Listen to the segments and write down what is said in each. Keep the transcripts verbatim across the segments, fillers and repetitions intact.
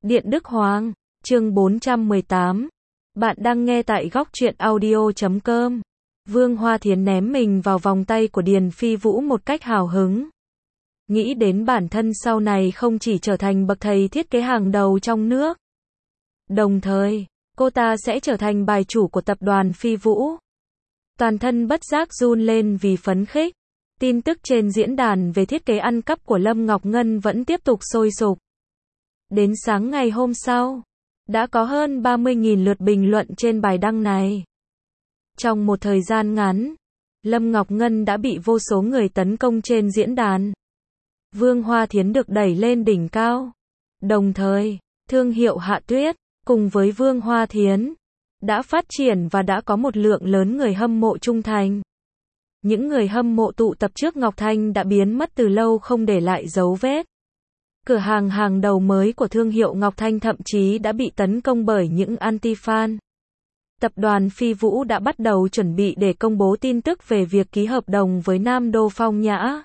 Điện Đức Hoàng, chương bốn trăm mười tám. Bạn đang nghe tại góc truyện audio chấm com. Vương Hoa Thiến ném mình vào vòng tay của Điền Phi Vũ một cách hào hứng. Nghĩ đến bản thân sau này không chỉ trở thành bậc thầy thiết kế hàng đầu trong nước. Đồng thời, cô ta sẽ trở thành bài chủ của tập đoàn Phi Vũ. Toàn thân bất giác run lên vì phấn khích. Tin tức trên diễn đàn về thiết kế ăn cắp của Lâm Ngọc Ngân vẫn tiếp tục sôi sục. Đến sáng ngày hôm sau, đã có hơn ba mươi nghìn lượt bình luận trên bài đăng này. Trong một thời gian ngắn, Lâm Ngọc Ngân đã bị vô số người tấn công trên diễn đàn. Vương Hoa Thiến được đẩy lên đỉnh cao. Đồng thời, thương hiệu Hạ Tuyết, cùng với Vương Hoa Thiến, đã phát triển và đã có một lượng lớn người hâm mộ trung thành. Những người hâm mộ tụ tập trước Ngọc Thanh đã biến mất từ lâu không để lại dấu vết. Cửa hàng hàng đầu mới của thương hiệu Ngọc Thanh thậm chí đã bị tấn công bởi những anti-fan. Tập đoàn Phi Vũ đã bắt đầu chuẩn bị để công bố tin tức về việc ký hợp đồng với Nam Đô Phong Nhã.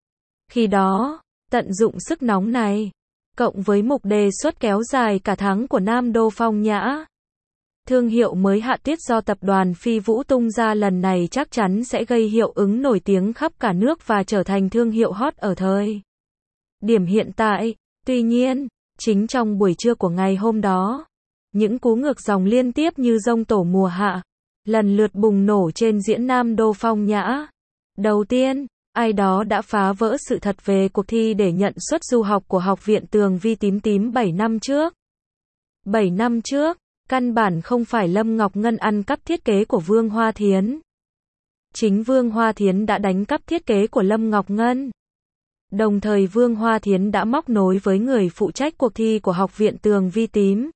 Khi đó, tận dụng sức nóng này, cộng với mục đề xuất kéo dài cả tháng của Nam Đô Phong Nhã, thương hiệu mới Hạ Tuyết do tập đoàn Phi Vũ tung ra lần này chắc chắn sẽ gây hiệu ứng nổi tiếng khắp cả nước và trở thành thương hiệu hot ở thời điểm hiện tại. Tuy nhiên, chính trong buổi trưa của ngày hôm đó, những cú ngược dòng liên tiếp như giông tổ mùa hạ, lần lượt bùng nổ trên diễn Nam Đô Phong Nhã. Đầu tiên, ai đó đã phá vỡ sự thật về cuộc thi để nhận suất du học của Học viện Tường Vi Tím Tím bảy năm trước. bảy năm trước, căn bản không phải Lâm Ngọc Ngân ăn cắp thiết kế của Vương Hoa Thiến. Chính Vương Hoa Thiến đã đánh cắp thiết kế của Lâm Ngọc Ngân. Đồng thời Vương Hoa Thiến đã móc nối với người phụ trách cuộc thi của Học viện Tường Vi Tím.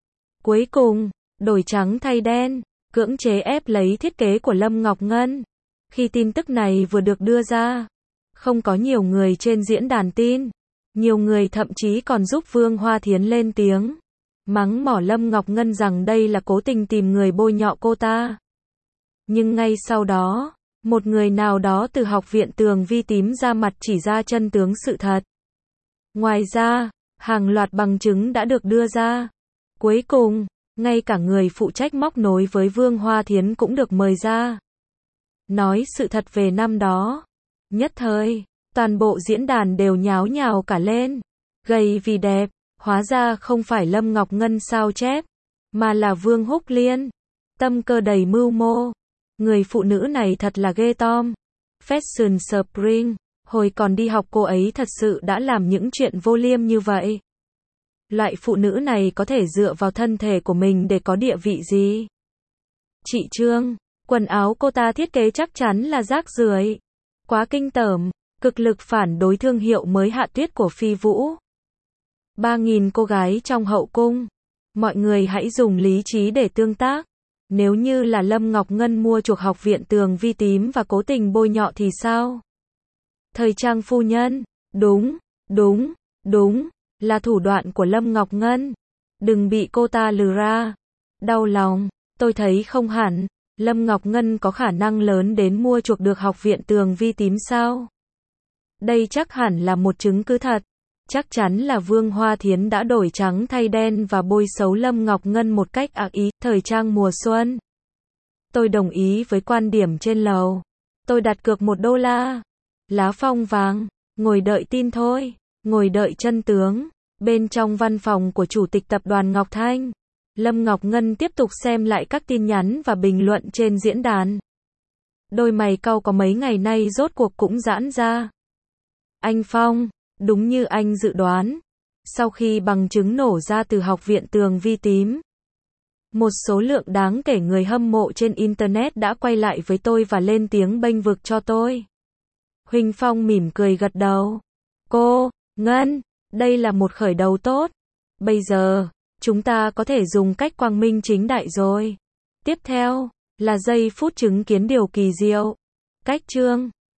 Cuối cùng, đổi trắng thay đen, cưỡng chế ép lấy thiết kế của Lâm Ngọc Ngân. Khi tin tức này vừa được đưa ra, không có nhiều người trên diễn đàn tin. Nhiều người thậm chí còn giúp Vương Hoa Thiến lên tiếng, mắng mỏ Lâm Ngọc Ngân rằng đây là cố tình tìm người bôi nhọ cô ta. Nhưng ngay sau đó, một người nào đó từ Học viện Tường Vi Tím ra mặt chỉ ra chân tướng sự thật. Ngoài ra, hàng loạt bằng chứng đã được đưa ra. Cuối cùng, ngay cả người phụ trách móc nối với Vương Hoa Thiến cũng được mời ra. Nói sự thật về năm đó. Nhất thời, toàn bộ diễn đàn đều nháo nhào cả lên. Gầy vì đẹp, hóa ra không phải Lâm Ngọc Ngân sao chép, mà là Vương Húc Liên. Tâm cơ đầy mưu mô. Người phụ nữ này thật là ghê tởm. Fashion Spring, hồi còn đi học cô ấy thật sự đã làm những chuyện vô liêm như vậy. Loại phụ nữ này có thể dựa vào thân thể của mình để có địa vị gì? Chị Trương, quần áo cô ta thiết kế chắc chắn là rác rưởi. Quá kinh tởm, cực lực phản đối thương hiệu mới Hạ Tuyết của Phi Vũ. ba nghìn cô gái trong hậu cung. Mọi người hãy dùng lý trí để tương tác. Nếu như là Lâm Ngọc Ngân mua chuộc Học viện Tường Vi Tím và cố tình bôi nhọ thì sao? Thời trang phu nhân, đúng, đúng, đúng, là thủ đoạn của Lâm Ngọc Ngân. Đừng bị cô ta lừa ra. Đau lòng, tôi thấy không hẳn, Lâm Ngọc Ngân có khả năng lớn đến mua chuộc được Học viện Tường Vi Tím sao? Đây chắc hẳn là một chứng cứ thật. Chắc chắn là Vương Hoa Thiến đã đổi trắng thay đen và bôi xấu Lâm Ngọc Ngân một cách ác ý. Thời trang mùa xuân. Tôi đồng ý với quan điểm trên lầu. Tôi đặt cược một đô la. Lá phong vàng. Ngồi đợi tin thôi. Ngồi đợi chân tướng. Bên trong văn phòng của Chủ tịch Tập đoàn Ngọc Thanh, Lâm Ngọc Ngân tiếp tục xem lại các tin nhắn và bình luận trên diễn đàn. Đôi mày cau có mấy ngày nay rốt cuộc cũng giãn ra. Anh Phong, đúng như anh dự đoán, sau khi bằng chứng nổ ra từ Học viện Tường Vi Tím, một số lượng đáng kể người hâm mộ trên Internet đã quay lại với tôi và lên tiếng bênh vực cho tôi. Huỳnh Phong mỉm cười gật đầu. Cô, Ngân, đây là một khởi đầu tốt. Bây giờ, chúng ta có thể dùng cách quang minh chính đại rồi. Tiếp theo, là giây phút chứng kiến điều kỳ diệu. Cách Trương,